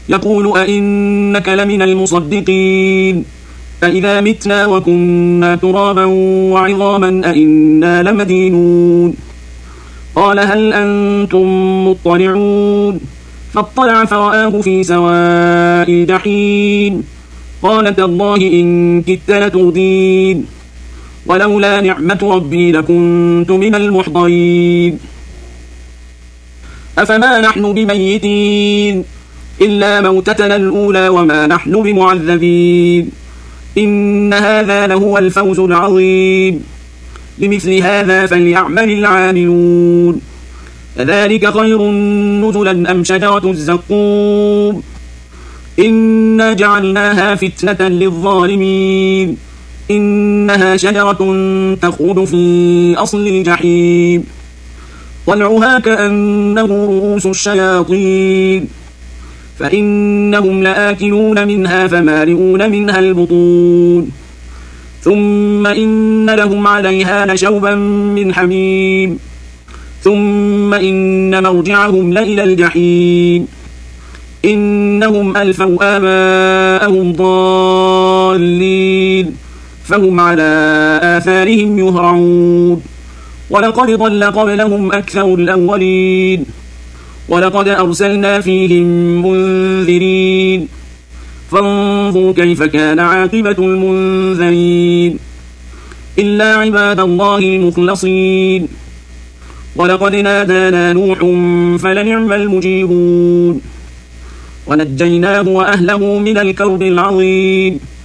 يقول أئنك لمن المصدقين أئذا متنا وكنا ترابا وعظاما أئنا لمدينون قال هل أنتم مطلعون فاطلع فرآه في سواء الجحيم قال تالله إن كدت لتردين ولولا نعمة ربي لكنت من المحضرين أفما نحن بميتين إلا موتتنا الأولى وما نحن بمعذبين إن هذا لهو الفوز العظيم لمثل هذا فليعمل العاملون أذلك خير نزلا أم شجرة الزقوم إنا جعلناها فتنة للظالمين إنها شجرة تخرج في أصل الجحيم طلعها كأنه رؤوس الشياطين فإنهم لآكلون منها فمالئون منها البطون ثم إن لهم عليها لشوبا من حميم ثم إن مرجعهم لإلى الجحيم إنهم ألفوا آباءهم ضالين فهم على آثارهم يهرعون ولقد ضل قبلهم أكثر الأولين ولقد أرسلنا فيهم منذرين فانظروا كيف كان عاقبة المنذرين إلا عباد الله المخلصين ولقد نادانا نوح فلنعم المجيبون ونجيناه وأهله من الكرب العظيم